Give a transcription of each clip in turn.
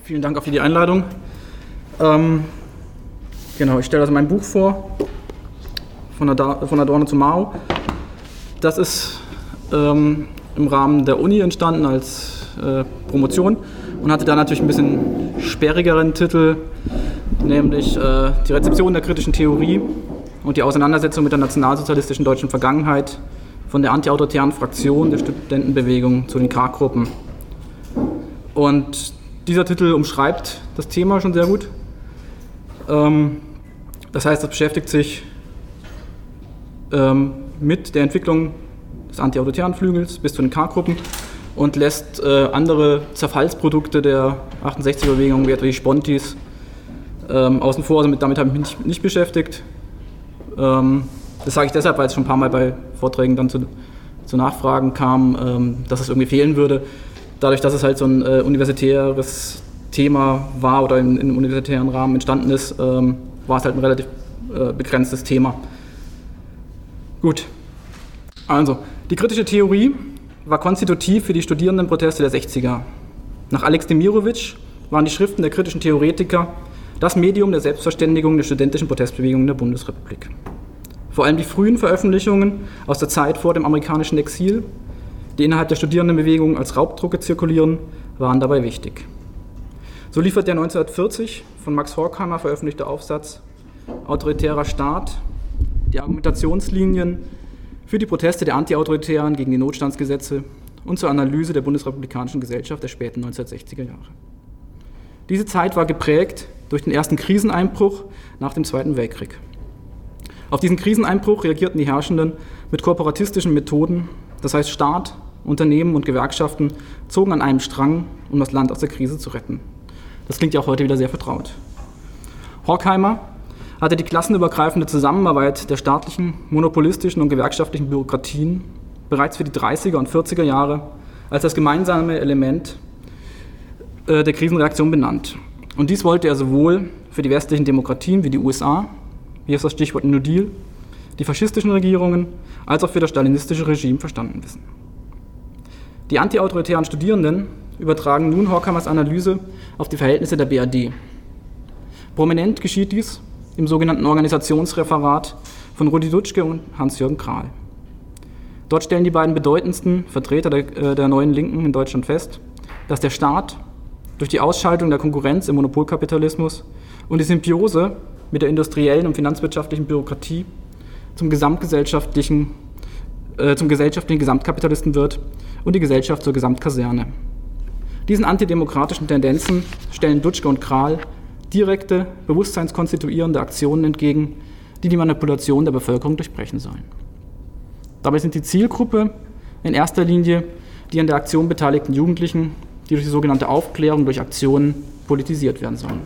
Vielen Dank auch für die Einladung. Ich stelle also mein Buch vor, von Adorno zu Mao. Das ist im Rahmen der Uni entstanden als Promotion und hatte da natürlich ein bisschen sperrigeren Titel, nämlich die Rezeption der kritischen Theorie und die Auseinandersetzung mit der nationalsozialistischen deutschen Vergangenheit von der antiautoritären Fraktion der Studentenbewegung zu den K-Gruppen. Und dieser Titel umschreibt das Thema schon sehr gut. Das heißt, es beschäftigt sich mit der Entwicklung des antiautoritären Flügels bis zu den K-Gruppen und lässt andere Zerfallsprodukte der 68er-Bewegung, wie etwa die Spontis, außen vor. Also damit habe ich mich nicht beschäftigt. Das sage ich deshalb, weil es schon ein paar Mal bei Vorträgen dann zu Nachfragen kam, dass es irgendwie fehlen würde. Dadurch, dass es halt so ein universitäres Thema war oder in einem universitären Rahmen entstanden ist, war es halt ein relativ begrenztes Thema. Gut, also die kritische Theorie war konstitutiv für die Studierendenproteste der 60er. Nach Alex Demirovic waren die Schriften der kritischen Theoretiker das Medium der Selbstverständigung der studentischen Protestbewegung in der Bundesrepublik. Vor allem die frühen Veröffentlichungen aus der Zeit vor dem amerikanischen Exil, die innerhalb der Studierendenbewegung als Raubdrucke zirkulieren, waren dabei wichtig. So liefert der 1940 von Max Horkheimer veröffentlichte Aufsatz Autoritärer Staat die Argumentationslinien für die Proteste der Antiautoritären gegen die Notstandsgesetze und zur Analyse der bundesrepublikanischen Gesellschaft der späten 1960er Jahre. Diese Zeit war geprägt durch den ersten Kriseneinbruch nach dem Zweiten Weltkrieg. Auf diesen Kriseneinbruch reagierten die Herrschenden mit korporatistischen Methoden, das heißt Staat, Unternehmen und Gewerkschaften zogen an einem Strang, um das Land aus der Krise zu retten. Das klingt ja auch heute wieder sehr vertraut. Horkheimer hatte die klassenübergreifende Zusammenarbeit der staatlichen, monopolistischen und gewerkschaftlichen Bürokratien bereits für die 30er und 40er Jahre als das gemeinsame Element der Krisenreaktion benannt. Und dies wollte er sowohl für die westlichen Demokratien wie die USA, hier ist das Stichwort New Deal, die faschistischen Regierungen, als auch für das stalinistische Regime verstanden wissen. Die antiautoritären Studierenden übertragen nun Horkheimers Analyse auf die Verhältnisse der BRD. Prominent geschieht dies im sogenannten Organisationsreferat von Rudi Dutschke und Hans-Jürgen Krahl. Dort stellen die beiden bedeutendsten Vertreter der neuen Linken in Deutschland fest, dass der Staat durch die Ausschaltung der Konkurrenz im Monopolkapitalismus und die Symbiose mit der industriellen und finanzwirtschaftlichen Bürokratie zum gesellschaftlichen Gesamtkapitalisten wird und die Gesellschaft zur Gesamtkaserne. Diesen antidemokratischen Tendenzen stellen Dutschke und Krahl direkte, bewusstseinskonstituierende Aktionen entgegen, die die Manipulation der Bevölkerung durchbrechen sollen. Dabei sind die Zielgruppe in erster Linie die an der Aktion beteiligten Jugendlichen, die durch die sogenannte Aufklärung durch Aktionen politisiert werden sollen.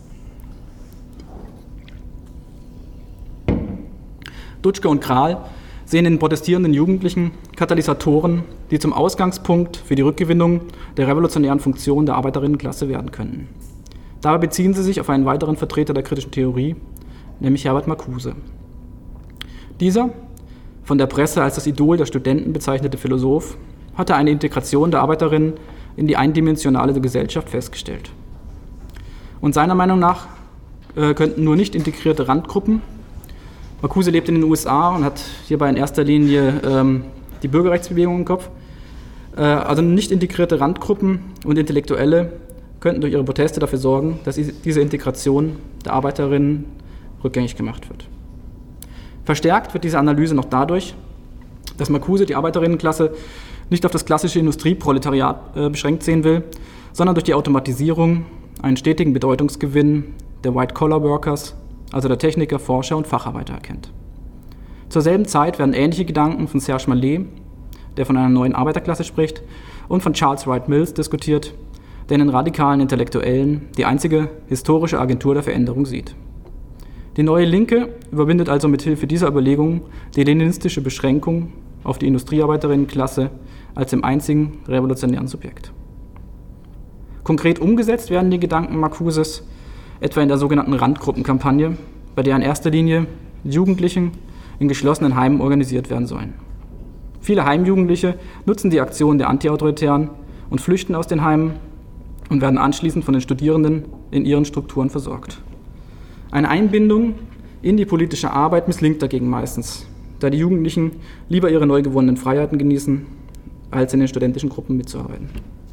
Dutschke und Krahl sehen in den protestierenden Jugendlichen Katalysatoren, die zum Ausgangspunkt für die Rückgewinnung der revolutionären Funktion der Arbeiterinnenklasse werden können. Dabei beziehen sie sich auf einen weiteren Vertreter der kritischen Theorie, nämlich Herbert Marcuse. Dieser, von der Presse als das Idol der Studenten bezeichnete Philosoph, hatte eine Integration der Arbeiterinnen in die eindimensionale Gesellschaft festgestellt. Und seiner Meinung nach könnten nur nicht integrierte Randgruppen, Marcuse lebt in den USA und hat hierbei in erster Linie die Bürgerrechtsbewegung im Kopf, also nicht integrierte Randgruppen und Intellektuelle könnten durch ihre Proteste dafür sorgen, dass diese Integration der Arbeiterinnen rückgängig gemacht wird. Verstärkt wird diese Analyse noch dadurch, dass Marcuse die Arbeiterinnenklasse nicht auf das klassische Industrieproletariat beschränkt sehen will, sondern durch die Automatisierung einen stetigen Bedeutungsgewinn der White-Collar-Workers, also der Techniker, Forscher und Facharbeiter erkennt. Zur selben Zeit werden ähnliche Gedanken von Serge Mallet, der von einer neuen Arbeiterklasse spricht, und von Charles Wright Mills diskutiert, der in den radikalen Intellektuellen die einzige historische Agentur der Veränderung sieht. Die neue Linke überwindet also mithilfe dieser Überlegungen die leninistische Beschränkung auf die Industriearbeiterinnenklasse als dem einzigen revolutionären Subjekt. Konkret umgesetzt werden die Gedanken Marcuses etwa in der sogenannten Randgruppenkampagne, bei der in erster Linie Jugendlichen in geschlossenen Heimen organisiert werden sollen. Viele Heimjugendliche nutzen die Aktionen der Antiautoritären und flüchten aus den Heimen, und werden anschließend von den Studierenden in ihren Strukturen versorgt. Eine Einbindung in die politische Arbeit misslingt dagegen meistens, da die Jugendlichen lieber ihre neu gewonnenen Freiheiten genießen, als in den studentischen Gruppen mitzuarbeiten.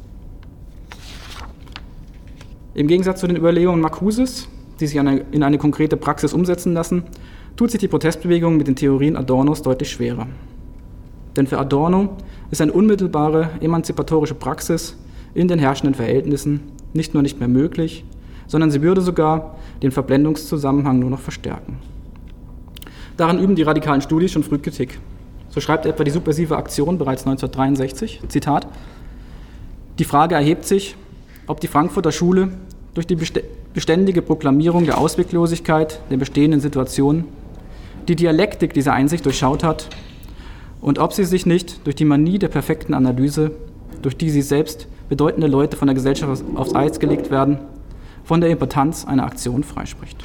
Im Gegensatz zu den Überlegungen Marcuses, die sich in eine konkrete Praxis umsetzen lassen, tut sich die Protestbewegung mit den Theorien Adornos deutlich schwerer. Denn für Adorno ist eine unmittelbare emanzipatorische Praxis in den herrschenden Verhältnissen nicht nur nicht mehr möglich, sondern sie würde sogar den Verblendungszusammenhang nur noch verstärken. Daran üben die radikalen Studis schon früh Kritik. So schreibt etwa die Subversive Aktion bereits 1963, Zitat: Die Frage erhebt sich, ob die Frankfurter Schule durch die beständige Proklamierung der Ausweglosigkeit der bestehenden Situation die Dialektik dieser Einsicht durchschaut hat und ob sie sich nicht durch die Manie der perfekten Analyse, durch die sie selbst bedeutende Leute von der Gesellschaft aufs Eis gelegt werden, von der Impotenz einer Aktion freispricht.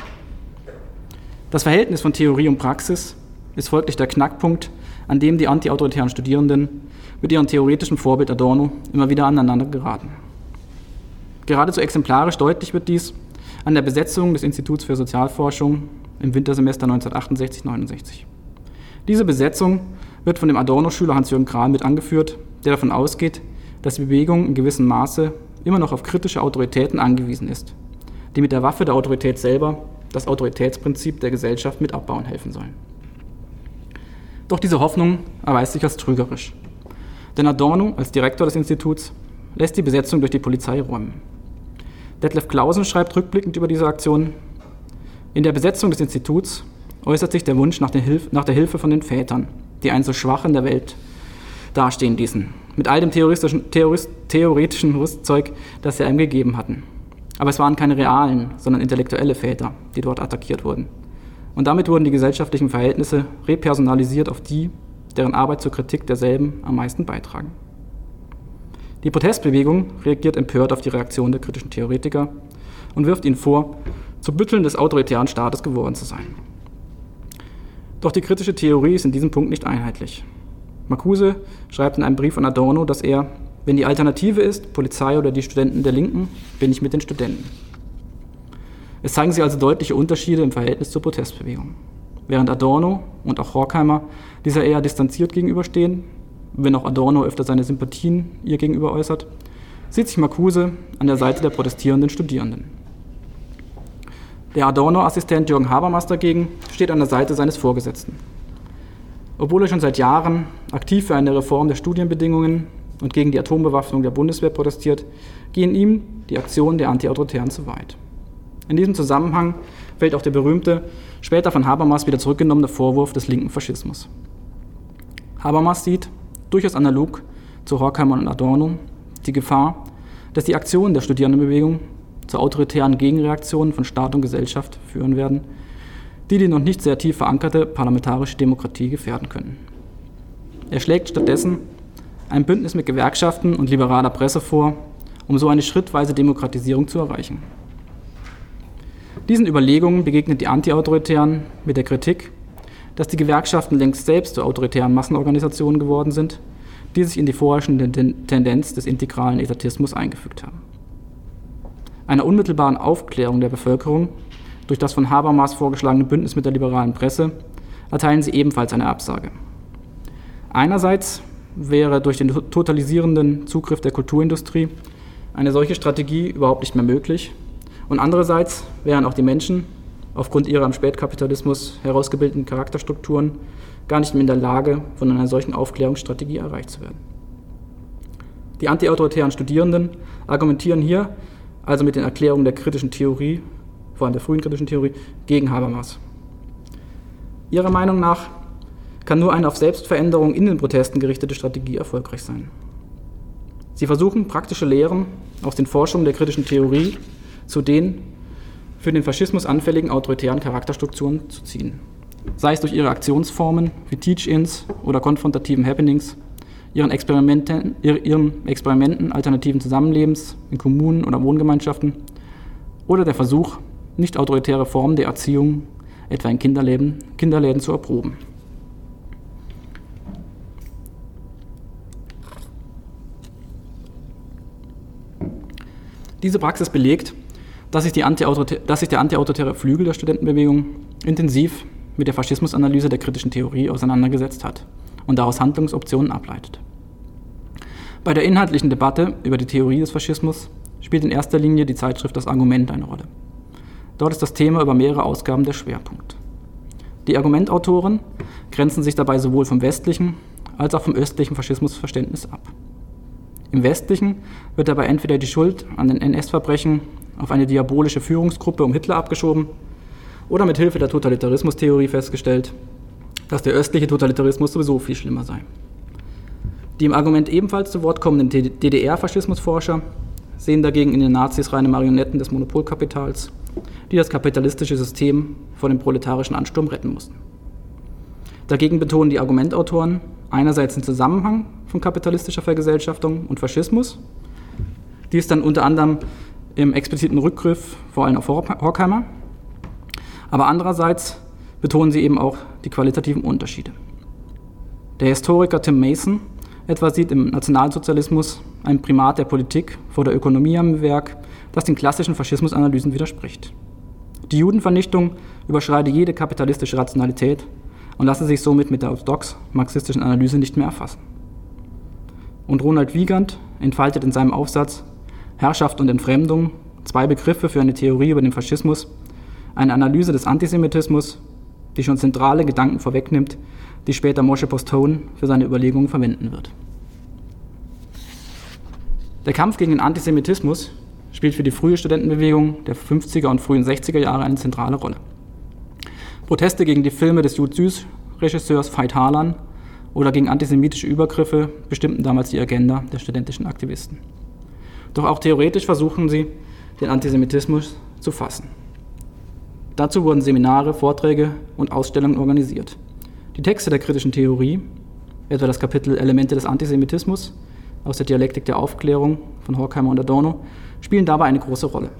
Das Verhältnis von Theorie und Praxis ist folglich der Knackpunkt, an dem die antiautoritären Studierenden mit ihrem theoretischen Vorbild Adorno immer wieder aneinander geraten. Geradezu exemplarisch deutlich wird dies an der Besetzung des Instituts für Sozialforschung im Wintersemester 1968/69. Diese Besetzung wird von dem Adorno-Schüler Hans-Jürgen Krahl mit angeführt, der davon ausgeht, dass die Bewegung in gewissem Maße immer noch auf kritische Autoritäten angewiesen ist, die mit der Waffe der Autorität selber das Autoritätsprinzip der Gesellschaft mit abbauen helfen sollen. Doch diese Hoffnung erweist sich als trügerisch. Denn Adorno als Direktor des Instituts lässt die Besetzung durch die Polizei räumen. Detlef Clausen schreibt rückblickend über diese Aktion: In der Besetzung des Instituts äußert sich der Wunsch nach der Hilfe von den Vätern, die einen so schwach in der Welt dastehen ließen, mit all dem theoretischen Rüstzeug, das sie einem gegeben hatten. Aber es waren keine realen, sondern intellektuelle Väter, die dort attackiert wurden. Und damit wurden die gesellschaftlichen Verhältnisse repersonalisiert auf die, deren Arbeit zur Kritik derselben am meisten beitragen. Die Protestbewegung reagiert empört auf die Reaktion der kritischen Theoretiker und wirft ihnen vor, zu Bütteln des autoritären Staates geworden zu sein. Doch die kritische Theorie ist in diesem Punkt nicht einheitlich. Marcuse schreibt in einem Brief an Adorno, dass er, wenn die Alternative ist, Polizei oder die Studenten der Linken, bin ich mit den Studenten. Es zeigen sich also deutliche Unterschiede im Verhältnis zur Protestbewegung. Während Adorno und auch Horkheimer dieser eher distanziert gegenüberstehen, wenn auch Adorno öfter seine Sympathien ihr gegenüber äußert, sieht sich Marcuse an der Seite der protestierenden Studierenden. Der Adorno-Assistent Jürgen Habermas dagegen steht an der Seite seines Vorgesetzten. Obwohl er schon seit Jahren aktiv für eine Reform der Studienbedingungen und gegen die Atombewaffnung der Bundeswehr protestiert, gehen ihm die Aktionen der Antiautoritären zu weit. In diesem Zusammenhang fällt auch der berühmte, später von Habermas wieder zurückgenommene Vorwurf des linken Faschismus. Habermas sieht, durchaus analog zu Horkheimer und Adorno, die Gefahr, dass die Aktionen der Studierendenbewegung zu autoritären Gegenreaktionen von Staat und Gesellschaft führen werden, die noch nicht sehr tief verankerte parlamentarische Demokratie gefährden können. Er schlägt stattdessen ein Bündnis mit Gewerkschaften und liberaler Presse vor, um so eine schrittweise Demokratisierung zu erreichen. Diesen Überlegungen begegnet die Antiautoritären mit der Kritik, dass die Gewerkschaften längst selbst zu autoritären Massenorganisationen geworden sind, die sich in die vorherrschende Tendenz des integralen Etatismus eingefügt haben. Einer unmittelbaren Aufklärung der Bevölkerung durch das von Habermas vorgeschlagene Bündnis mit der liberalen Presse erteilen sie ebenfalls eine Absage. Einerseits wäre durch den totalisierenden Zugriff der Kulturindustrie eine solche Strategie überhaupt nicht mehr möglich, und andererseits wären auch die Menschen aufgrund ihrer im Spätkapitalismus herausgebildeten Charakterstrukturen gar nicht mehr in der Lage, von einer solchen Aufklärungsstrategie erreicht zu werden. Die antiautoritären Studierenden argumentieren hier also mit den Erklärungen der kritischen Theorie, vor allem der frühen kritischen Theorie, gegen Habermas. Ihrer Meinung nach kann nur eine auf Selbstveränderung in den Protesten gerichtete Strategie erfolgreich sein. Sie versuchen, praktische Lehren aus den Forschungen der kritischen Theorie zu den für den Faschismus anfälligen autoritären Charakterstrukturen zu ziehen. Sei es durch ihre Aktionsformen wie Teach-ins oder konfrontativen Happenings, ihren Experimenten alternativen Zusammenlebens in Kommunen oder Wohngemeinschaften oder der Versuch, nicht autoritäre Formen der Erziehung, etwa in Kinderläden zu erproben. Diese Praxis belegt, dass sich der antiautoritäre Flügel der Studentenbewegung intensiv mit der Faschismusanalyse der kritischen Theorie auseinandergesetzt hat und daraus Handlungsoptionen ableitet. Bei der inhaltlichen Debatte über die Theorie des Faschismus spielt in erster Linie die Zeitschrift Das Argument eine Rolle. Dort ist das Thema über mehrere Ausgaben der Schwerpunkt. Die Argumentautoren grenzen sich dabei sowohl vom westlichen als auch vom östlichen Faschismusverständnis ab. Im westlichen wird dabei entweder die Schuld an den NS-Verbrechen auf eine diabolische Führungsgruppe um Hitler abgeschoben oder mit Hilfe der Totalitarismustheorie festgestellt, dass der östliche Totalitarismus sowieso viel schlimmer sei. Die im Argument ebenfalls zu Wort kommenden DDR-Faschismusforscher sehen dagegen in den Nazis reine Marionetten des Monopolkapitals, die das kapitalistische System vor dem proletarischen Ansturm retten mussten. Dagegen betonen die Argumentautoren einerseits den Zusammenhang von kapitalistischer Vergesellschaftung und Faschismus, dies dann unter anderem im expliziten Rückgriff vor allem auf Horkheimer, aber andererseits betonen sie eben auch die qualitativen Unterschiede. Der Historiker Tim Mason etwa sieht im Nationalsozialismus ein Primat der Politik vor der Ökonomie am Werk, das den klassischen Faschismusanalysen widerspricht. Die Judenvernichtung überschreitet jede kapitalistische Rationalität und lasse sich somit mit der orthodox-marxistischen Analyse nicht mehr erfassen. Und Ronald Wiegand entfaltet in seinem Aufsatz Herrschaft und Entfremdung, zwei Begriffe für eine Theorie über den Faschismus, eine Analyse des Antisemitismus, die schon zentrale Gedanken vorwegnimmt, die später Moshe Postone für seine Überlegungen verwenden wird. Der Kampf gegen den Antisemitismus spielt für die frühe Studentenbewegung der 50er und frühen 60er Jahre eine zentrale Rolle. Proteste gegen die Filme des Jud Süß-Regisseurs Veit Harlan oder gegen antisemitische Übergriffe bestimmten damals die Agenda der studentischen Aktivisten. Doch auch theoretisch versuchen sie, den Antisemitismus zu fassen. Dazu wurden Seminare, Vorträge und Ausstellungen organisiert. Die Texte der kritischen Theorie, etwa das Kapitel Elemente des Antisemitismus aus der Dialektik der Aufklärung von Horkheimer und Adorno, spielen dabei eine große Rolle.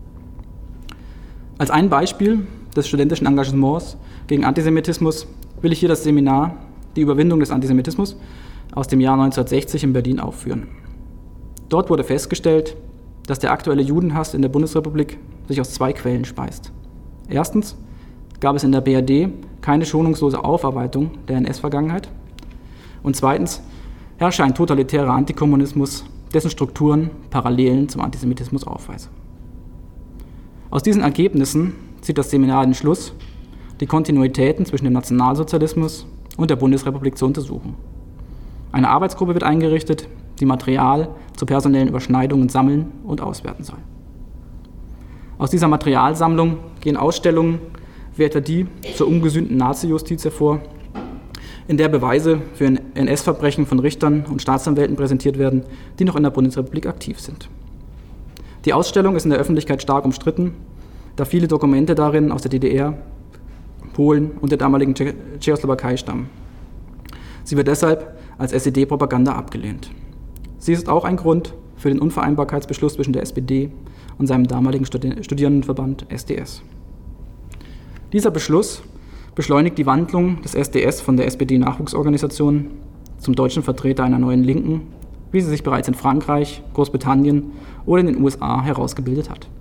Als ein Beispiel des studentischen Engagements gegen Antisemitismus will ich hier das Seminar Die Überwindung des Antisemitismus aus dem Jahr 1960 in Berlin aufführen. Dort wurde festgestellt, dass der aktuelle Judenhass in der Bundesrepublik sich aus zwei Quellen speist. Erstens gab es in der BRD keine schonungslose Aufarbeitung der NS-Vergangenheit. Und zweitens herrsche ein totalitärer Antikommunismus, dessen Strukturen Parallelen zum Antisemitismus aufweisen. Aus diesen Ergebnissen zieht das Seminar den Schluss, die Kontinuitäten zwischen dem Nationalsozialismus und der Bundesrepublik zu untersuchen. Eine Arbeitsgruppe wird eingerichtet, die Material zu personellen Überschneidungen sammeln und auswerten soll. Aus dieser Materialsammlung gehen Ausstellungen wie etwa die zur ungesühnten Nazi-Justiz hervor, in der Beweise für NS-Verbrechen von Richtern und Staatsanwälten präsentiert werden, die noch in der Bundesrepublik aktiv sind. Die Ausstellung ist in der Öffentlichkeit stark umstritten, da viele Dokumente darin aus der DDR, Polen und der damaligen Tschechoslowakei stammen. Sie wird deshalb als SED-Propaganda abgelehnt. Sie ist auch ein Grund für den Unvereinbarkeitsbeschluss zwischen der SPD und seinem damaligen Studierendenverband SDS. Dieser Beschluss beschleunigt die Wandlung des SDS von der SPD-Nachwuchsorganisation zum deutschen Vertreter einer neuen Linken, wie sie sich bereits in Frankreich, Großbritannien oder in den USA herausgebildet hat.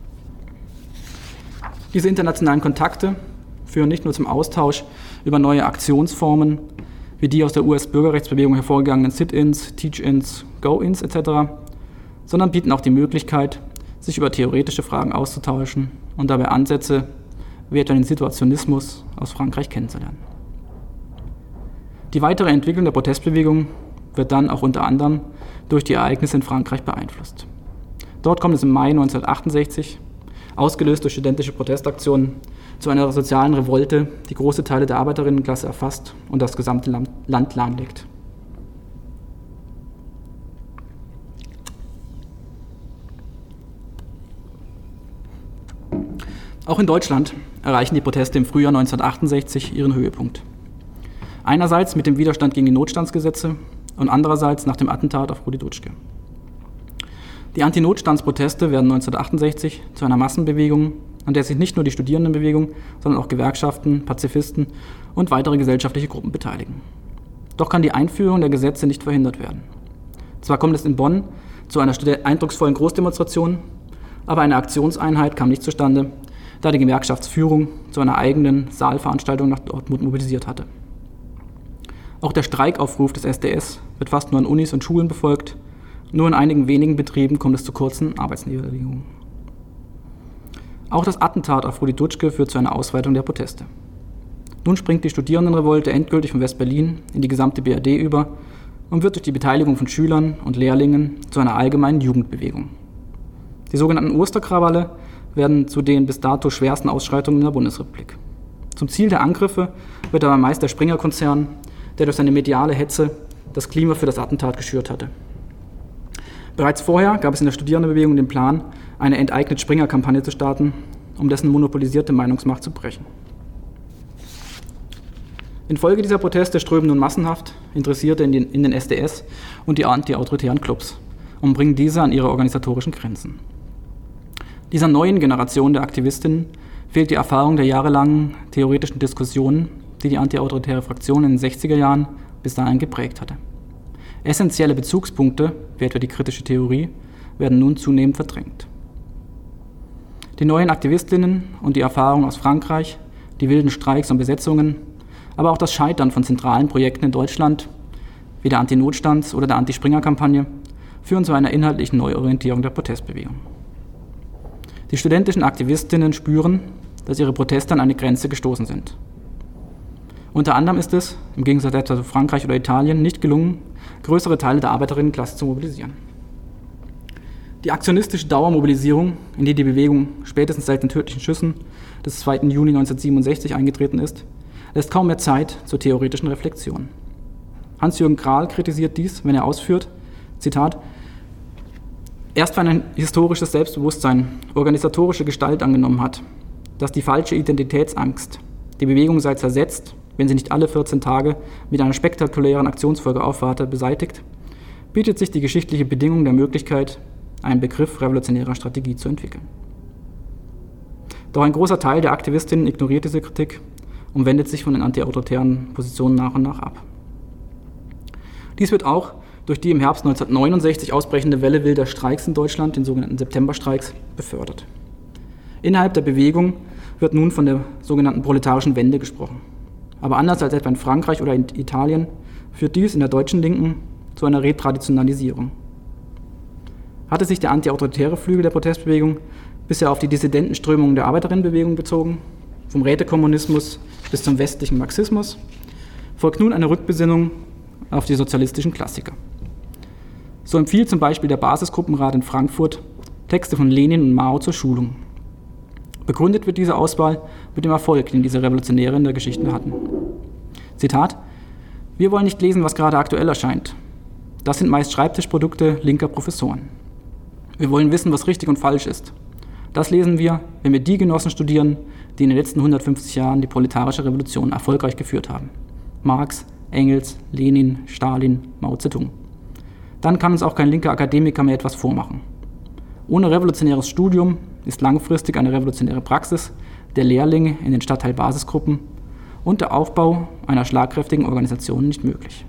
Diese internationalen Kontakte führen nicht nur zum Austausch über neue Aktionsformen, wie die aus der US-Bürgerrechtsbewegung hervorgegangenen Sit-ins, Teach-ins, Go-ins etc., sondern bieten auch die Möglichkeit, sich über theoretische Fragen auszutauschen und dabei Ansätze wie etwa den Situationismus aus Frankreich kennenzulernen. Die weitere Entwicklung der Protestbewegung wird dann auch unter anderem durch die Ereignisse in Frankreich beeinflusst. Dort kommt es im Mai 1968, ausgelöst durch studentische Protestaktionen, zu einer sozialen Revolte, die große Teile der Arbeiterinnenklasse erfasst und das gesamte Land lahmlegt. Auch in Deutschland erreichen die Proteste im Frühjahr 1968 ihren Höhepunkt. Einerseits mit dem Widerstand gegen die Notstandsgesetze und andererseits nach dem Attentat auf Rudi Dutschke. Die Anti-Notstandsproteste werden 1968 zu einer Massenbewegung, an der sich nicht nur die Studierendenbewegung, sondern auch Gewerkschaften, Pazifisten und weitere gesellschaftliche Gruppen beteiligen. Doch kann die Einführung der Gesetze nicht verhindert werden. Zwar kommt es in Bonn zu einer eindrucksvollen Großdemonstration, aber eine Aktionseinheit kam nicht zustande, da die Gewerkschaftsführung zu einer eigenen Saalveranstaltung nach Dortmund mobilisiert hatte. Auch der Streikaufruf des SDS wird fast nur an Unis und Schulen befolgt, nur in einigen wenigen Betrieben kommt es zu kurzen Arbeitsniederlegungen. Auch das Attentat auf Rudi Dutschke führt zu einer Ausweitung der Proteste. Nun springt die Studierendenrevolte endgültig von West-Berlin in die gesamte BRD über und wird durch die Beteiligung von Schülern und Lehrlingen zu einer allgemeinen Jugendbewegung. Die sogenannten Osterkrawalle werden zu den bis dato schwersten Ausschreitungen in der Bundesrepublik. Zum Ziel der Angriffe wird aber meist der Springer-Konzern, der durch seine mediale Hetze das Klima für das Attentat geschürt hatte. Bereits vorher gab es in der Studierendenbewegung den Plan, eine Enteignet-Springer-Kampagne zu starten, um dessen monopolisierte Meinungsmacht zu brechen. Infolge dieser Proteste strömen nun massenhaft Interessierte in den SDS und die antiautoritären Clubs und bringen diese an ihre organisatorischen Grenzen. Dieser neuen Generation der Aktivistinnen fehlt die Erfahrung der jahrelangen theoretischen Diskussionen, die die antiautoritäre Fraktion in den 60er Jahren bis dahin geprägt hatte. Essentielle Bezugspunkte, wie etwa die kritische Theorie, werden nun zunehmend verdrängt. Die neuen Aktivistinnen und die Erfahrung aus Frankreich, die wilden Streiks und Besetzungen, aber auch das Scheitern von zentralen Projekten in Deutschland, wie der Anti-Notstands- oder der Anti-Springer-Kampagne, führen zu einer inhaltlichen Neuorientierung der Protestbewegung. Die studentischen Aktivistinnen spüren, dass ihre Proteste an eine Grenze gestoßen sind. Unter anderem ist es, im Gegensatz etwa zu Frankreich oder Italien, nicht gelungen, größere Teile der Arbeiterinnenklasse zu mobilisieren. Die aktionistische Dauermobilisierung, in die die Bewegung spätestens seit den tödlichen Schüssen des 2. Juni 1967 eingetreten ist, lässt kaum mehr Zeit zur theoretischen Reflexion. Hans-Jürgen Krahl kritisiert dies, wenn er ausführt, Zitat, erst wenn ein historisches Selbstbewusstsein organisatorische Gestalt angenommen hat, dass die falsche Identitätsangst die Bewegung sei zersetzt, wenn sie nicht alle 14 Tage mit einer spektakulären Aktionsfolge aufwarte, beseitigt, bietet sich die geschichtliche Bedingung der Möglichkeit, einen Begriff revolutionärer Strategie zu entwickeln. Doch ein großer Teil der Aktivistinnen ignoriert diese Kritik und wendet sich von den antiautoritären Positionen nach und nach ab. Dies wird auch durch die im Herbst 1969 ausbrechende Welle wilder Streiks in Deutschland, den sogenannten Septemberstreiks, befördert. Innerhalb der Bewegung wird nun von der sogenannten proletarischen Wende gesprochen. Aber anders als etwa in Frankreich oder in Italien führt dies in der deutschen Linken zu einer Retraditionalisierung. Hatte sich der antiautoritäre Flügel der Protestbewegung bisher auf die Dissidentenströmungen der Arbeiterinnenbewegung bezogen, vom Rätekommunismus bis zum westlichen Marxismus, folgt nun eine Rückbesinnung auf die sozialistischen Klassiker. So empfiehlt zum Beispiel der Basisgruppenrat in Frankfurt Texte von Lenin und Mao zur Schulung. Begründet wird diese Auswahl mit dem Erfolg, den diese Revolutionäre in der Geschichte hatten. Zitat: Wir wollen nicht lesen, was gerade aktuell erscheint. Das sind meist Schreibtischprodukte linker Professoren. Wir wollen wissen, was richtig und falsch ist. Das lesen wir, wenn wir die Genossen studieren, die in den letzten 150 Jahren die proletarische Revolution erfolgreich geführt haben. Marx, Engels, Lenin, Stalin, Mao Zedong. Dann kann uns auch kein linker Akademiker mehr etwas vormachen. Ohne revolutionäres Studium ist langfristig eine revolutionäre Praxis der Lehrlinge in den Stadtteilbasisgruppen und der Aufbau einer schlagkräftigen Organisation nicht möglich.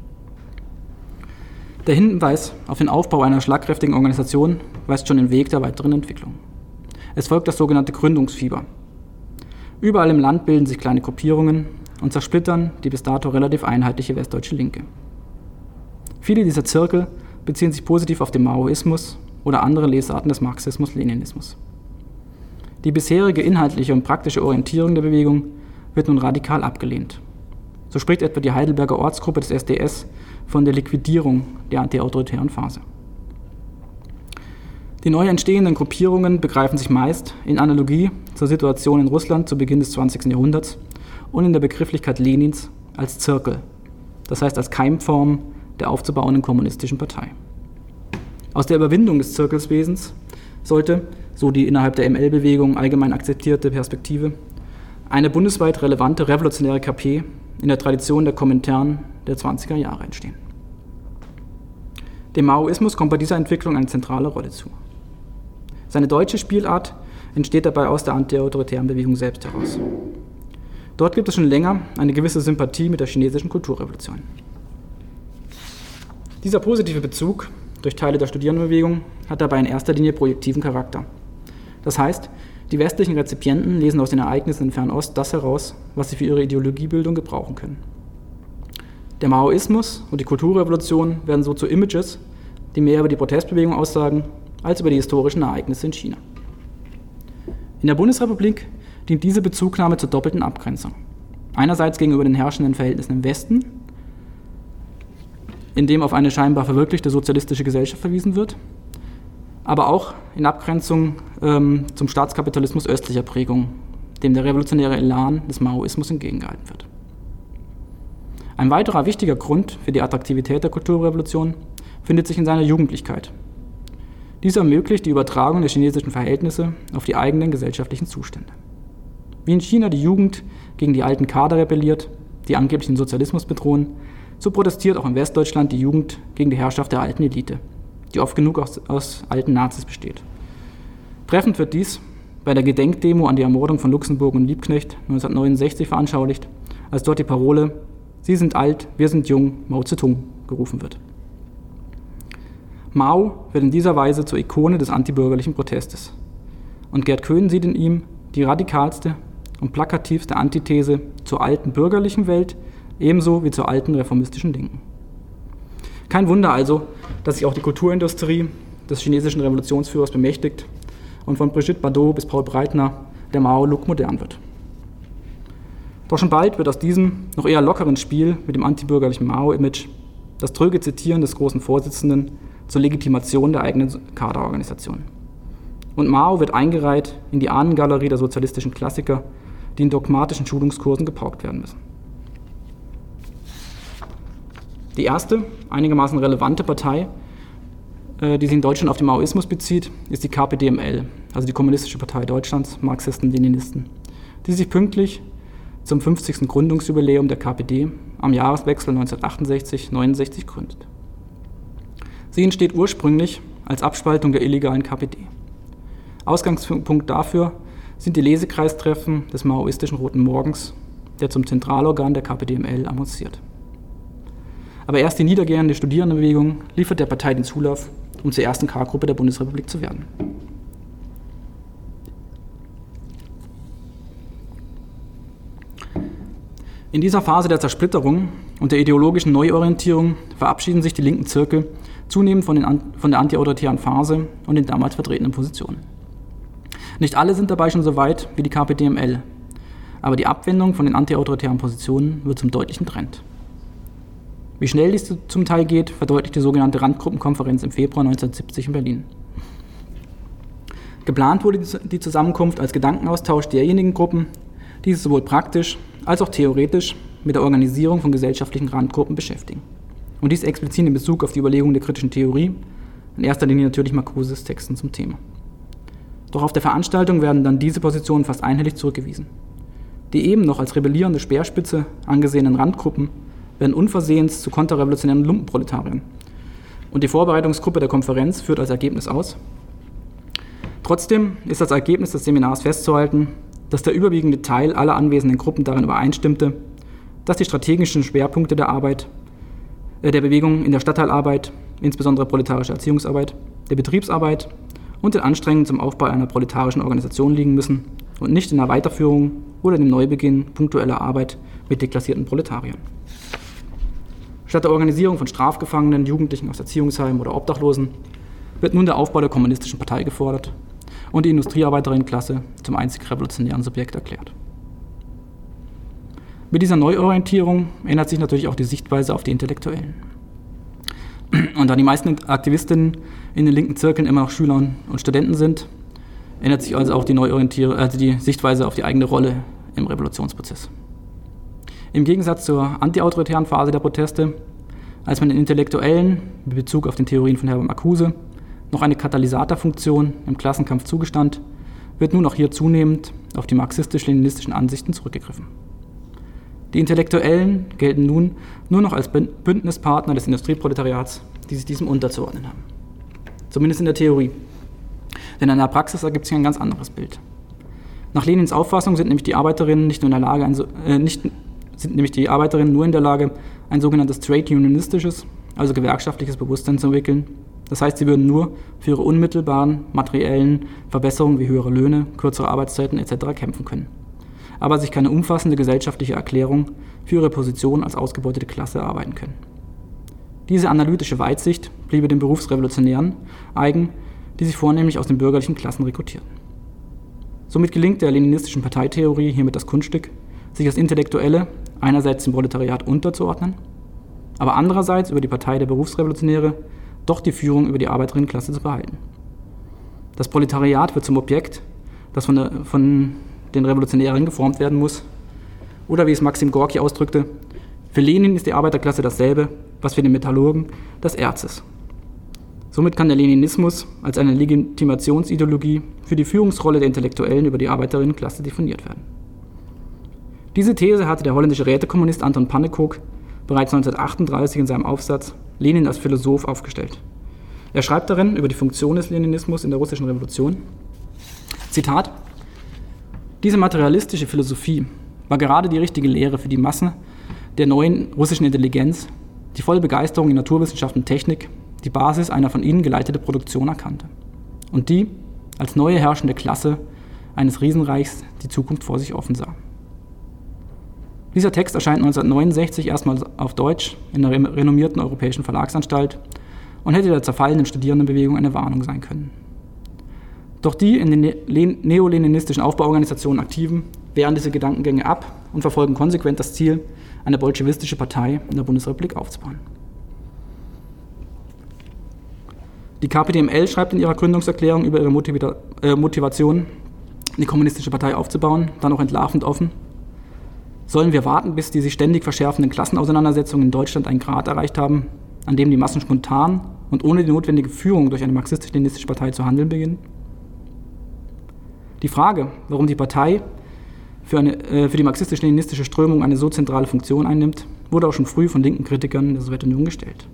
Der Hinweis auf den Aufbau einer schlagkräftigen Organisation weist schon den Weg der weiteren Entwicklung. Es folgt das sogenannte Gründungsfieber. Überall im Land bilden sich kleine Gruppierungen und zersplittern die bis dato relativ einheitliche westdeutsche Linke. Viele dieser Zirkel beziehen sich positiv auf den Maoismus oder andere Lesarten des Marxismus-Leninismus. Die bisherige inhaltliche und praktische Orientierung der Bewegung wird nun radikal abgelehnt. So spricht etwa die Heidelberger Ortsgruppe des SDS von der Liquidierung der antiautoritären Phase. Die neu entstehenden Gruppierungen begreifen sich meist in Analogie zur Situation in Russland zu Beginn des 20. Jahrhunderts und in der Begrifflichkeit Lenins als Zirkel, das heißt als Keimform der aufzubauenden kommunistischen Partei. Aus der Überwindung des Zirkelswesens sollte, so die innerhalb der ML-Bewegung allgemein akzeptierte Perspektive, eine bundesweit relevante revolutionäre KP in der Tradition der Komintern der 20er Jahre entstehen. Dem Maoismus kommt bei dieser Entwicklung eine zentrale Rolle zu. Seine deutsche Spielart entsteht dabei aus der antiautoritären Bewegung selbst heraus. Dort gibt es schon länger eine gewisse Sympathie mit der chinesischen Kulturrevolution. Dieser positive Bezug durch Teile der Studierendenbewegung hat dabei in erster Linie projektiven Charakter. Das heißt, die westlichen Rezipienten lesen aus den Ereignissen in Fernost das heraus, was sie für ihre Ideologiebildung gebrauchen können. Der Maoismus und die Kulturrevolution werden so zu Images, die mehr über die Protestbewegung aussagen, als über die historischen Ereignisse in China. In der Bundesrepublik dient diese Bezugnahme zur doppelten Abgrenzung. Einerseits gegenüber den herrschenden Verhältnissen im Westen, in dem auf eine scheinbar verwirklichte sozialistische Gesellschaft verwiesen wird, aber auch in Abgrenzung zum Staatskapitalismus östlicher Prägung, dem der revolutionäre Elan des Maoismus entgegengehalten wird. Ein weiterer wichtiger Grund für die Attraktivität der Kulturrevolution findet sich in seiner Jugendlichkeit. Dies ermöglicht die Übertragung der chinesischen Verhältnisse auf die eigenen gesellschaftlichen Zustände. Wie in China die Jugend gegen die alten Kader rebelliert, die angeblich den Sozialismus bedrohen, so protestiert auch in Westdeutschland die Jugend gegen die Herrschaft der alten Elite, die oft genug aus alten Nazis besteht. Treffend wird dies bei der Gedenkdemo an die Ermordung von Luxemburg und Liebknecht 1969 veranschaulicht, als dort die Parole „Sie sind alt, wir sind jung, Mao Zedong“ gerufen wird. Mao wird in dieser Weise zur Ikone des antibürgerlichen Protestes. Und Gerd Köhn sieht in ihm die radikalste und plakativste Antithese zur alten bürgerlichen Welt, ebenso wie zur alten reformistischen Linken. Kein Wunder also, dass sich auch die Kulturindustrie des chinesischen Revolutionsführers bemächtigt und von Brigitte Bardot bis Paul Breitner der Mao-Look modern wird. Doch schon bald wird aus diesem noch eher lockeren Spiel mit dem antibürgerlichen Mao-Image das tröge Zitieren des großen Vorsitzenden zur Legitimation der eigenen Kaderorganisation. Und Mao wird eingereiht in die Ahnengalerie der sozialistischen Klassiker, die in dogmatischen Schulungskursen gepaukt werden müssen. Die erste, einigermaßen relevante Partei, die sich in Deutschland auf den Maoismus bezieht, ist die KPDML, also die Kommunistische Partei Deutschlands, Marxisten-Leninisten, die sich pünktlich zum 50. Gründungsjubiläum der KPD am Jahreswechsel 1968-69 gründet. Sie entsteht ursprünglich als Abspaltung der illegalen KPD. Ausgangspunkt dafür sind die Lesekreistreffen des maoistischen Roten Morgens, der zum Zentralorgan der KPDML avanciert. Aber erst die niedergehende Studierendenbewegung liefert der Partei den Zulauf, um zur ersten K-Gruppe der Bundesrepublik zu werden. In dieser Phase der Zersplitterung und der ideologischen Neuorientierung verabschieden sich die linken Zirkel zunehmend von der antiautoritären Phase und den damals vertretenen Positionen. Nicht alle sind dabei schon so weit wie die KPDML, aber die Abwendung von den antiautoritären Positionen wird zum deutlichen Trend. Wie schnell dies zum Teil geht, verdeutlicht die sogenannte Randgruppenkonferenz im Februar 1970 in Berlin. Geplant wurde die Zusammenkunft als Gedankenaustausch derjenigen Gruppen, die sich sowohl praktisch als auch theoretisch mit der Organisierung von gesellschaftlichen Randgruppen beschäftigen. Und dies explizit in Bezug auf die Überlegungen der kritischen Theorie, in erster Linie natürlich Marcuses Texten zum Thema. Doch auf der Veranstaltung werden dann diese Positionen fast einhellig zurückgewiesen. Die eben noch als rebellierende Speerspitze angesehenen Randgruppen werden unversehens zu konterrevolutionären Lumpenproletariern. Und die Vorbereitungsgruppe der Konferenz führt als Ergebnis aus: Trotzdem ist als Ergebnis des Seminars festzuhalten, dass der überwiegende Teil aller anwesenden Gruppen darin übereinstimmte, dass die strategischen Schwerpunkte der Bewegung in der Stadtteilarbeit, insbesondere proletarische Erziehungsarbeit, der Betriebsarbeit und den Anstrengungen zum Aufbau einer proletarischen Organisation liegen müssen und nicht in der Weiterführung oder dem Neubeginn punktueller Arbeit mit deklassierten Proletariern. Statt der Organisierung von Strafgefangenen, Jugendlichen aus Erziehungsheimen oder Obdachlosen wird nun der Aufbau der kommunistischen Partei gefordert und die Industriearbeiterinnenklasse zum einzig revolutionären Subjekt erklärt. Mit dieser Neuorientierung ändert sich natürlich auch die Sichtweise auf die Intellektuellen. Und da die meisten Aktivistinnen in den linken Zirkeln immer noch Schüler und Studenten sind, ändert sich also auch die Sichtweise auf die eigene Rolle im Revolutionsprozess. Im Gegensatz zur antiautoritären Phase der Proteste, als man den Intellektuellen mit Bezug auf den Theorien von Herbert Marcuse noch eine Katalysatorfunktion im Klassenkampf zugestand, wird nun auch hier zunehmend auf die marxistisch-leninistischen Ansichten zurückgegriffen. Die Intellektuellen gelten nun nur noch als Bündnispartner des Industrieproletariats, die sich diesem unterzuordnen haben. Zumindest in der Theorie. Denn in der Praxis ergibt sich ein ganz anderes Bild. Nach Lenins Auffassung sind nämlich die Arbeiterinnen nur in der Lage, ein sogenanntes trade unionistisches, also gewerkschaftliches Bewusstsein zu entwickeln, Das heißt, sie würden nur für ihre unmittelbaren materiellen Verbesserungen wie höhere Löhne, kürzere Arbeitszeiten etc. kämpfen können, aber sich keine umfassende gesellschaftliche Erklärung für ihre Position als ausgebeutete Klasse erarbeiten können. Diese analytische Weitsicht bliebe den Berufsrevolutionären eigen, die sich vornehmlich aus den bürgerlichen Klassen rekrutierten. Somit gelingt der leninistischen Parteitheorie hiermit das Kunststück, sich als Intellektuelle einerseits dem Proletariat unterzuordnen, aber andererseits über die Partei der Berufsrevolutionäre doch die Führung über die Arbeiterinnenklasse zu behalten. Das Proletariat wird zum Objekt, das von den Revolutionären geformt werden muss, oder wie es Maxim Gorki ausdrückte, für Lenin ist die Arbeiterklasse dasselbe, was für den Metallurgen das Erz ist. Somit kann der Leninismus als eine Legitimationsideologie für die Führungsrolle der Intellektuellen über die Arbeiterinnenklasse definiert werden. Diese These hatte der holländische Rätekommunist Anton Pannekoek bereits 1938 in seinem Aufsatz Lenin als Philosoph aufgestellt. Er schreibt darin über die Funktion des Leninismus in der russischen Revolution, Zitat: Diese materialistische Philosophie war gerade die richtige Lehre für die Masse der neuen russischen Intelligenz, die voll Begeisterung in Naturwissenschaft und Technik die Basis einer von ihnen geleiteten Produktion erkannte und die als neue herrschende Klasse eines Riesenreichs die Zukunft vor sich offen sah. Dieser Text erscheint 1969 erstmals auf Deutsch in einer renommierten europäischen Verlagsanstalt und hätte der zerfallenden Studierendenbewegung eine Warnung sein können. Doch die in den neoleninistischen Aufbauorganisationen Aktiven wehren diese Gedankengänge ab und verfolgen konsequent das Ziel, eine bolschewistische Partei in der Bundesrepublik aufzubauen. Die KPDML schreibt in ihrer Gründungserklärung über ihre Motivation, die kommunistische Partei aufzubauen, dann auch entlarvend offen: Sollen wir warten, bis die sich ständig verschärfenden Klassenauseinandersetzungen in Deutschland einen Grad erreicht haben, an dem die Massen spontan und ohne die notwendige Führung durch eine marxistisch-leninistische Partei zu handeln beginnen? Die Frage, warum die Partei für die marxistisch-leninistische Strömung eine so zentrale Funktion einnimmt, wurde auch schon früh von linken Kritikern der Sowjetunion gestellt.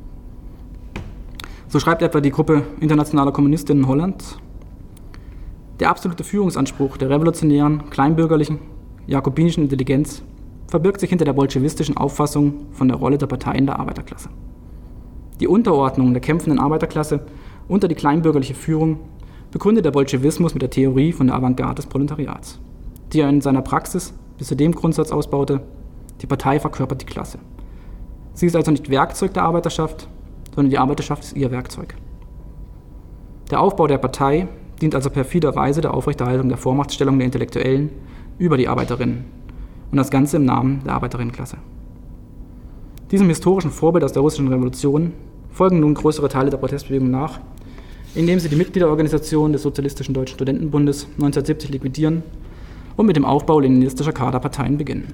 So schreibt etwa die Gruppe internationaler Kommunistinnen Hollands: Der absolute Führungsanspruch der revolutionären, kleinbürgerlichen, jakobinischen Intelligenz verbirgt sich hinter der bolschewistischen Auffassung von der Rolle der Partei in der Arbeiterklasse. Die Unterordnung der kämpfenden Arbeiterklasse unter die kleinbürgerliche Führung begründet der Bolschewismus mit der Theorie von der Avantgarde des Proletariats, die er in seiner Praxis bis zu dem Grundsatz ausbaute: Die Partei verkörpert die Klasse. Sie ist also nicht Werkzeug der Arbeiterschaft, sondern die Arbeiterschaft ist ihr Werkzeug. Der Aufbau der Partei dient also perfiderweise der Aufrechterhaltung der Vormachtstellung der Intellektuellen über die Arbeiterinnen und das Ganze im Namen der Arbeiterinnenklasse. Diesem historischen Vorbild aus der russischen Revolution folgen nun größere Teile der Protestbewegung nach, indem sie die Mitgliederorganisation des Sozialistischen Deutschen Studentenbundes 1970 liquidieren und mit dem Aufbau leninistischer Kaderparteien beginnen.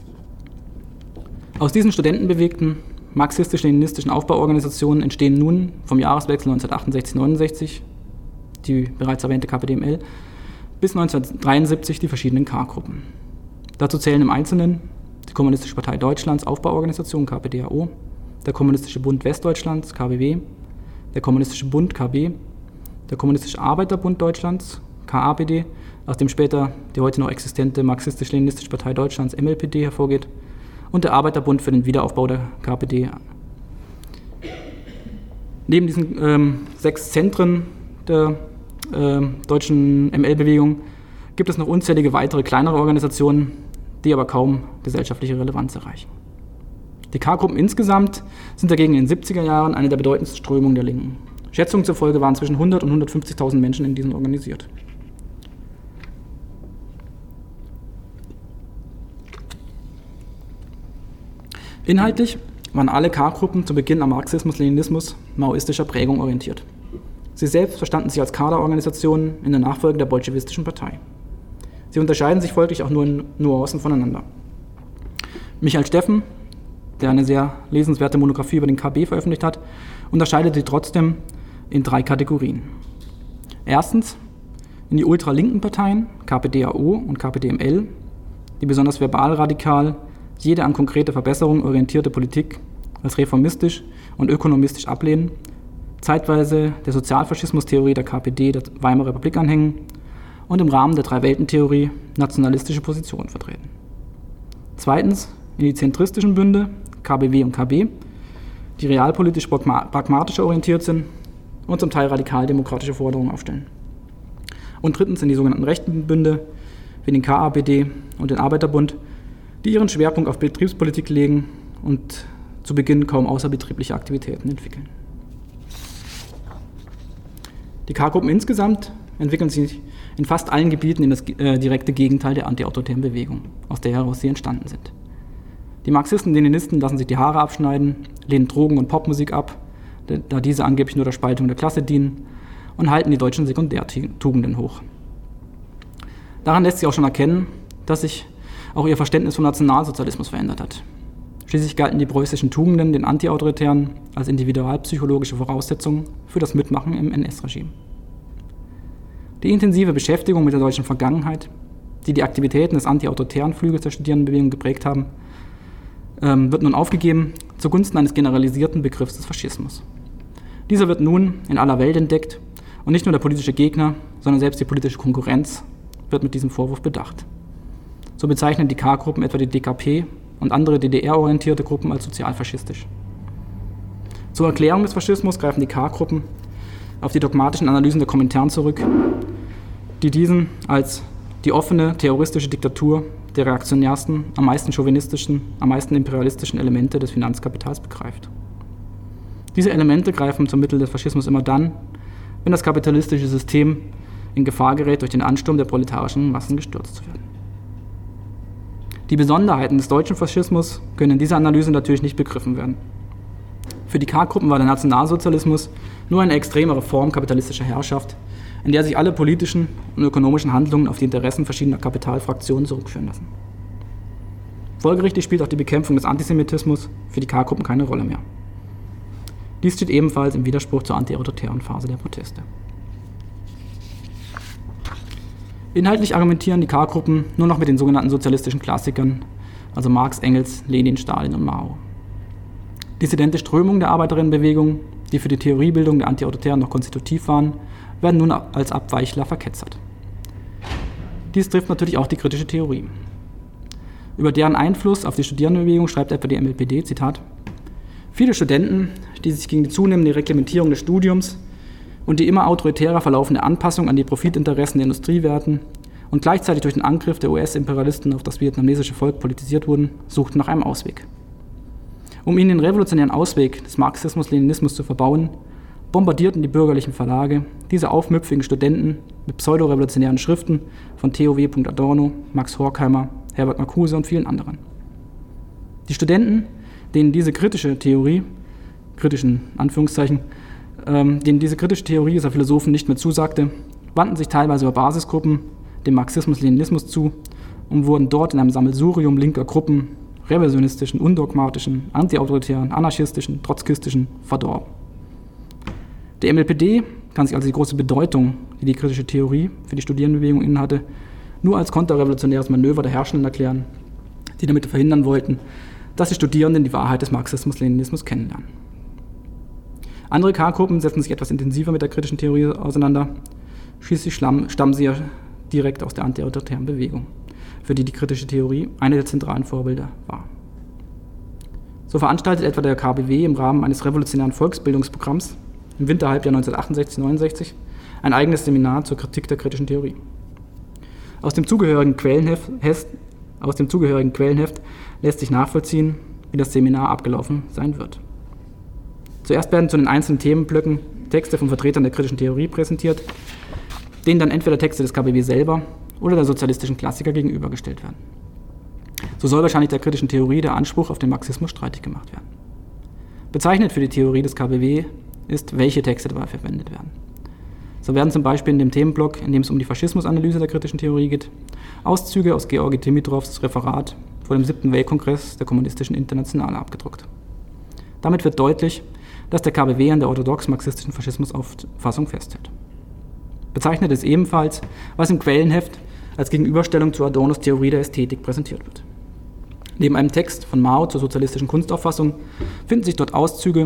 Aus diesen studentenbewegten, marxistisch-leninistischen Aufbauorganisationen entstehen nun vom Jahreswechsel 1968-69, die bereits erwähnte KPDML, bis 1973 die verschiedenen K-Gruppen. Dazu zählen im Einzelnen die Kommunistische Partei Deutschlands Aufbauorganisation KPDAO, der Kommunistische Bund Westdeutschlands KBW, der Kommunistische Bund KB, der Kommunistische Arbeiterbund Deutschlands KAPD, aus dem später die heute noch existente Marxistisch-Leninistische Partei Deutschlands MLPD hervorgeht, und der Arbeiterbund für den Wiederaufbau der KPD. Neben diesen 6 Zentren der deutschen ML-Bewegung gibt es noch unzählige weitere kleinere Organisationen, die aber kaum gesellschaftliche Relevanz erreichen. Die K-Gruppen insgesamt sind dagegen in den 70er Jahren eine der bedeutendsten Strömungen der Linken. Schätzungen zufolge waren zwischen 100 und 150.000 Menschen in diesen organisiert. Inhaltlich waren alle K-Gruppen zu Beginn am Marxismus-Leninismus maoistischer Prägung orientiert. Sie selbst verstanden sich als Kaderorganisationen in der Nachfolge der bolschewistischen Partei. Sie unterscheiden sich folglich auch nur in Nuancen voneinander. Michael Steffen, der eine sehr lesenswerte Monographie über den KB veröffentlicht hat, unterscheidet sie trotzdem in 3 Kategorien. Erstens in die ultralinken Parteien, KPDAO und KPDML, die besonders verbalradikal jede an konkrete Verbesserung orientierte Politik als reformistisch und ökonomistisch ablehnen, zeitweise der Sozialfaschismus-Theorie der KPD der Weimarer Republik anhängen und im Rahmen der Drei-Welten-Theorie nationalistische Positionen vertreten. Zweitens in die zentristischen Bünde, KBW und KB, die realpolitisch pragmatischer orientiert sind und zum Teil radikal-demokratische Forderungen aufstellen. Und drittens sind die sogenannten rechten Bünde, wie den KAPD und den Arbeiterbund, die ihren Schwerpunkt auf Betriebspolitik legen und zu Beginn kaum außerbetriebliche Aktivitäten entwickeln. Die K-Gruppen insgesamt entwickeln sich in fast allen Gebieten in das direkte Gegenteil der antiautoritären Bewegung, aus der heraus sie entstanden sind. Die Marxisten-Leninisten lassen sich die Haare abschneiden, lehnen Drogen und Popmusik ab, da diese angeblich nur der Spaltung der Klasse dienen, und halten die deutschen Sekundärtugenden hoch. Daran lässt sich auch schon erkennen, dass sich auch ihr Verständnis vom Nationalsozialismus verändert hat. Schließlich galten die preußischen Tugenden den Antiautoritären als individualpsychologische Voraussetzung für das Mitmachen im NS-Regime. Die intensive Beschäftigung mit der deutschen Vergangenheit, die die Aktivitäten des antiautoritären Flügels der Studierendenbewegung geprägt haben, wird nun aufgegeben zugunsten eines generalisierten Begriffs des Faschismus. Dieser wird nun in aller Welt entdeckt und nicht nur der politische Gegner, sondern selbst die politische Konkurrenz wird mit diesem Vorwurf bedacht. So bezeichnen die K-Gruppen etwa die DKP und andere DDR-orientierte Gruppen als sozialfaschistisch. Zur Erklärung des Faschismus greifen die K-Gruppen auf die dogmatischen Analysen der Komintern zurück, die diesen als die offene, terroristische Diktatur der reaktionärsten, am meisten chauvinistischen, am meisten imperialistischen Elemente des Finanzkapitals begreift. Diese Elemente greifen zum Mittel des Faschismus immer dann, wenn das kapitalistische System in Gefahr gerät, durch den Ansturm der proletarischen Massen gestürzt zu werden. Die Besonderheiten des deutschen Faschismus können in dieser Analyse natürlich nicht begriffen werden. Für die K-Gruppen war der Nationalsozialismus nur eine extremere Form kapitalistischer Herrschaft, in der sich alle politischen und ökonomischen Handlungen auf die Interessen verschiedener Kapitalfraktionen zurückführen lassen. Folgerichtig spielt auch die Bekämpfung des Antisemitismus für die K-Gruppen keine Rolle mehr. Dies steht ebenfalls im Widerspruch zur antiautoritären Phase der Proteste. Inhaltlich argumentieren die K-Gruppen nur noch mit den sogenannten sozialistischen Klassikern, also Marx, Engels, Lenin, Stalin und Mao. Dissidente Strömungen der Arbeiterinnenbewegung, die für die Theoriebildung der Antiautoritären noch konstitutiv waren, werden nun als Abweichler verketzert. Dies trifft natürlich auch die kritische Theorie. Über deren Einfluss auf die Studierendenbewegung schreibt etwa die MLPD, Zitat: Viele Studenten, die sich gegen die zunehmende Reglementierung des Studiums und die immer autoritärer verlaufende Anpassung an die Profitinteressen der Industrie wehrten und gleichzeitig durch den Angriff der US-Imperialisten auf das vietnamesische Volk politisiert wurden, suchten nach einem Ausweg. Um ihnen den revolutionären Ausweg des Marxismus-Leninismus zu verbauen, bombardierten die bürgerlichen Verlage diese aufmüpfigen Studenten mit pseudorevolutionären Schriften von Theo W. Adorno, Max Horkheimer, Herbert Marcuse und vielen anderen. Die Studenten, denen diese kritische Theorie dieser Philosophen nicht mehr zusagte, wandten sich teilweise über Basisgruppen dem Marxismus-Leninismus zu und wurden dort in einem Sammelsurium linker Gruppen, revisionistischen, undogmatischen, antiautoritären, anarchistischen, trotzkistischen, verdorben. Der MLPD kann sich also die große Bedeutung, die die kritische Theorie für die Studierendenbewegung innehatte, nur als konterrevolutionäres Manöver der Herrschenden erklären, die damit verhindern wollten, dass die Studierenden die Wahrheit des Marxismus-Leninismus kennenlernen. Andere K-Gruppen setzen sich etwas intensiver mit der kritischen Theorie auseinander. Schließlich stammen sie ja direkt aus der antiautoritären Bewegung, für die die kritische Theorie eine der zentralen Vorbilder war. So veranstaltet etwa der KBW im Rahmen eines revolutionären Volksbildungsprogramms im Winterhalbjahr 1968/69 ein eigenes Seminar zur Kritik der kritischen Theorie. Aus dem zugehörigen Quellenheft lässt sich nachvollziehen, wie das Seminar abgelaufen sein wird. Zuerst werden zu den einzelnen Themenblöcken Texte von Vertretern der kritischen Theorie präsentiert, denen dann entweder Texte des KBW selber oder der sozialistischen Klassiker gegenübergestellt werden. So soll wahrscheinlich der kritischen Theorie der Anspruch auf den Marxismus streitig gemacht werden. Bezeichnend für die Theorie des KBW ist, welche Texte dabei verwendet werden. So werden zum Beispiel in dem Themenblock, in dem es um die Faschismusanalyse der kritischen Theorie geht, Auszüge aus Georgi Dimitrows Referat vor dem 7. Weltkongress der Kommunistischen Internationale abgedruckt. Damit wird deutlich, dass der KBW an der orthodox-marxistischen Faschismusauffassung festhält. Bezeichnet ist ebenfalls, was im Quellenheft als Gegenüberstellung zu Adornos Theorie der Ästhetik präsentiert wird. Neben einem Text von Mao zur sozialistischen Kunstauffassung finden sich dort Auszüge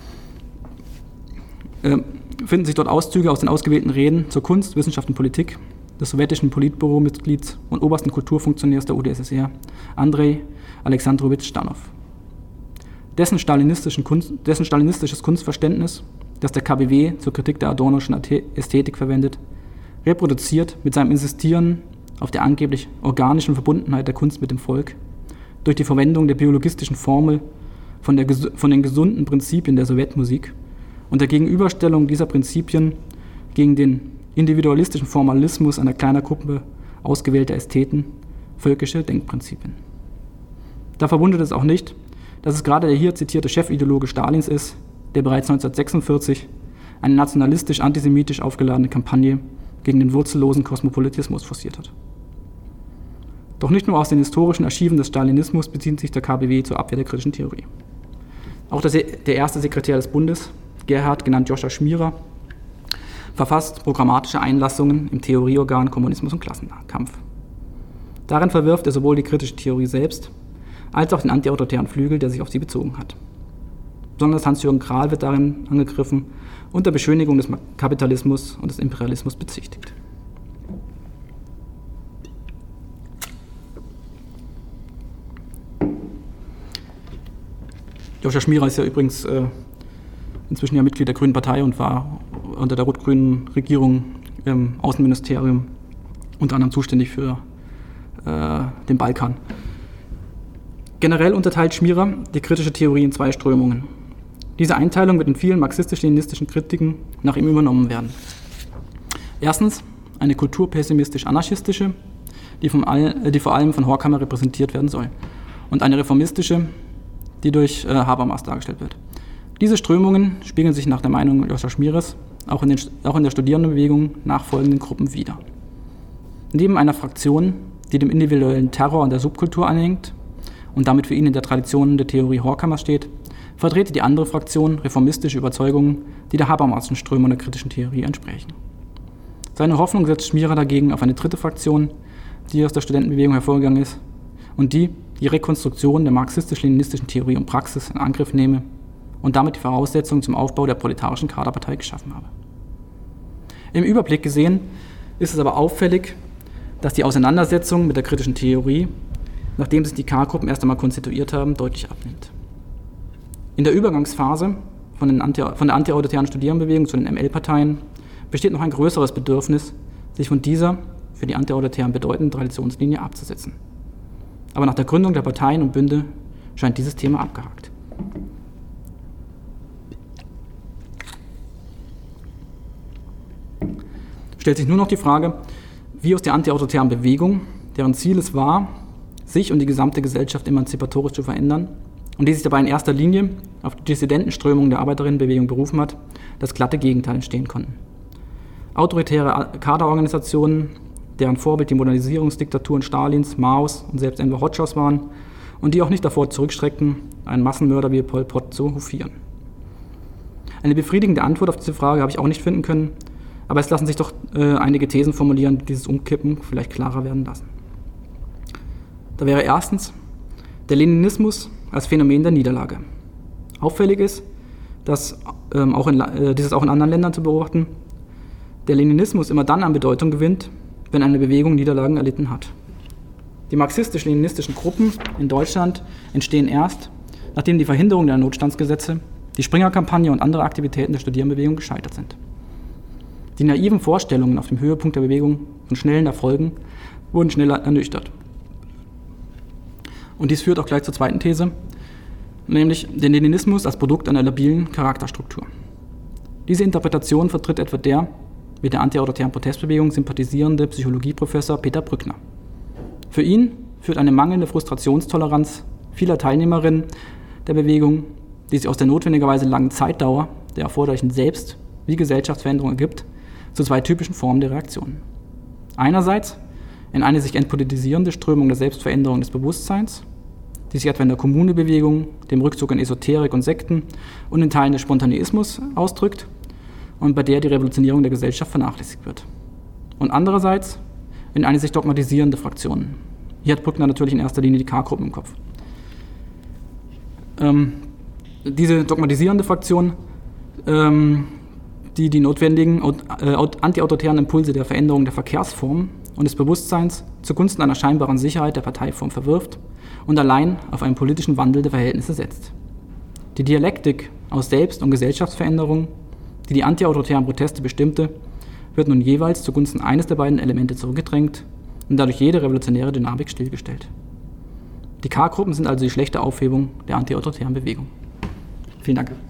aus den ausgewählten Reden zur Kunst, Wissenschaft und Politik des sowjetischen Politbüro-Mitglieds und obersten Kulturfunktionärs der UdSSR, Andrei Alexandrowitsch Stanov. Dessen stalinistisches Kunstverständnis das der KBW zur Kritik der adornoschen Ästhetik verwendet, reproduziert mit seinem Insistieren auf der angeblich organischen Verbundenheit der Kunst mit dem Volk durch die Verwendung der biologistischen Formel von den gesunden Prinzipien der Sowjetmusik und der Gegenüberstellung dieser Prinzipien gegen den individualistischen Formalismus einer kleinen Gruppe ausgewählter Ästheten, völkische Denkprinzipien. Da verwundert es auch nicht, dass es gerade der hier zitierte Chefideologe Stalins ist, der bereits 1946 eine nationalistisch-antisemitisch aufgeladene Kampagne gegen den wurzellosen Kosmopolitismus forciert hat. Doch nicht nur aus den historischen Archiven des Stalinismus bezieht sich der KBW zur Abwehr der kritischen Theorie. Auch der erste Sekretär des Bundes, Gerhard, genannt Joscha Schmierer, verfasst programmatische Einlassungen im Theorieorgan Kommunismus und Klassenkampf. Darin verwirft er sowohl die kritische Theorie selbst, als auch den antiautoritären Flügel, der sich auf sie bezogen hat. Besonders Hans-Jürgen Krahl wird darin angegriffen und der Beschönigung des Kapitalismus und des Imperialismus bezichtigt. Joscha Schmierer ist ja übrigens inzwischen ja Mitglied der Grünen Partei und war unter der rot-grünen Regierung im Außenministerium unter anderem zuständig für den Balkan. Generell unterteilt Schmierer die kritische Theorie in zwei Strömungen. Diese Einteilung wird in vielen marxistisch-leninistischen Kritiken nach ihm übernommen werden. Erstens eine kulturpessimistisch-anarchistische, die vor allem von Horkheimer repräsentiert werden soll, und eine reformistische, die durch Habermas dargestellt wird. Diese Strömungen spiegeln sich nach der Meinung Joscha Schmierers auch in der Studierendenbewegung nachfolgenden Gruppen wider. Neben einer Fraktion, die dem individuellen Terror und der Subkultur anhängt und damit für ihn in der Tradition der Theorie Horkheimers steht, vertrete die andere Fraktion reformistische Überzeugungen, die der Habermasschen Strömung der kritischen Theorie entsprechen. Seine Hoffnung setzt Schmierer dagegen auf eine dritte Fraktion, die aus der Studentenbewegung hervorgegangen ist und die Rekonstruktion der marxistisch-leninistischen Theorie und Praxis in Angriff nehme und damit die Voraussetzungen zum Aufbau der proletarischen Kaderpartei geschaffen habe. Im Überblick gesehen ist es aber auffällig, dass die Auseinandersetzung mit der kritischen Theorie, nachdem sich die K-Gruppen erst einmal konstituiert haben, deutlich abnimmt. In der Übergangsphase von der antiautoritären Studierendenbewegung zu den ML-Parteien besteht noch ein größeres Bedürfnis, sich von dieser für die Antiautoritären bedeutenden Traditionslinie abzusetzen. Aber nach der Gründung der Parteien und Bünde scheint dieses Thema abgehakt. Stellt sich nur noch die Frage, wie aus der antiautoritären Bewegung, deren Ziel es war, sich und die gesamte Gesellschaft emanzipatorisch zu verändern und die sich dabei in erster Linie auf die Dissidentenströmung der Arbeiterinnenbewegung berufen hat, das glatte Gegenteil entstehen konnten. Autoritäre Kaderorganisationen, deren Vorbild die Modernisierungsdiktaturen Stalins, Maos und selbst Enver Hoxhas waren und die auch nicht davor zurückschreckten, einen Massenmörder wie Pol Pot zu hofieren. Eine befriedigende Antwort auf diese Frage habe ich auch nicht finden können, aber es lassen sich doch einige Thesen formulieren, die dieses Umkippen vielleicht klarer werden lassen. Da wäre erstens der Leninismus als Phänomen der Niederlage. Auffällig ist, dass dieses auch in anderen Ländern zu beobachten, der Leninismus immer dann an Bedeutung gewinnt, wenn eine Bewegung Niederlagen erlitten hat. Die marxistisch-leninistischen Gruppen in Deutschland entstehen erst, nachdem die Verhinderung der Notstandsgesetze, die Springer-Kampagne und andere Aktivitäten der Studierendenbewegung gescheitert sind. Die naiven Vorstellungen auf dem Höhepunkt der Bewegung von schnellen Erfolgen wurden schnell ernüchtert. Und dies führt auch gleich zur zweiten These, nämlich den Leninismus als Produkt einer labilen Charakterstruktur. Diese Interpretation vertritt etwa der mit der antiautoritären Protestbewegung sympathisierende Psychologieprofessor Peter Brückner. Für ihn führt eine mangelnde Frustrationstoleranz vieler Teilnehmerinnen der Bewegung, die sich aus der notwendigerweise langen Zeitdauer der erforderlichen Selbst- wie Gesellschaftsveränderung ergibt, zu zwei typischen Formen der Reaktionen. Einerseits in eine sich entpolitisierende Strömung der Selbstveränderung des Bewusstseins, die sich etwa in der Kommunebewegung, dem Rückzug in Esoterik und Sekten und in Teilen des Spontaneismus ausdrückt und bei der die Revolutionierung der Gesellschaft vernachlässigt wird. Und andererseits in eine sich dogmatisierende Fraktion. Hier hat Brückner natürlich in erster Linie die K-Gruppen im Kopf. Diese dogmatisierende Fraktion, die notwendigen antiautoritären Impulse der Veränderung der Verkehrsform und des Bewusstseins zugunsten einer scheinbaren Sicherheit der Parteiform verwirft und allein auf einen politischen Wandel der Verhältnisse setzt. Die Dialektik aus Selbst- und Gesellschaftsveränderung die die antiautoritären Proteste bestimmte, wird nun jeweils zugunsten eines der beiden Elemente zurückgedrängt und dadurch jede revolutionäre Dynamik stillgestellt. Die K-Gruppen sind also die schlechte Aufhebung der antiautoritären Bewegung. Vielen Dank.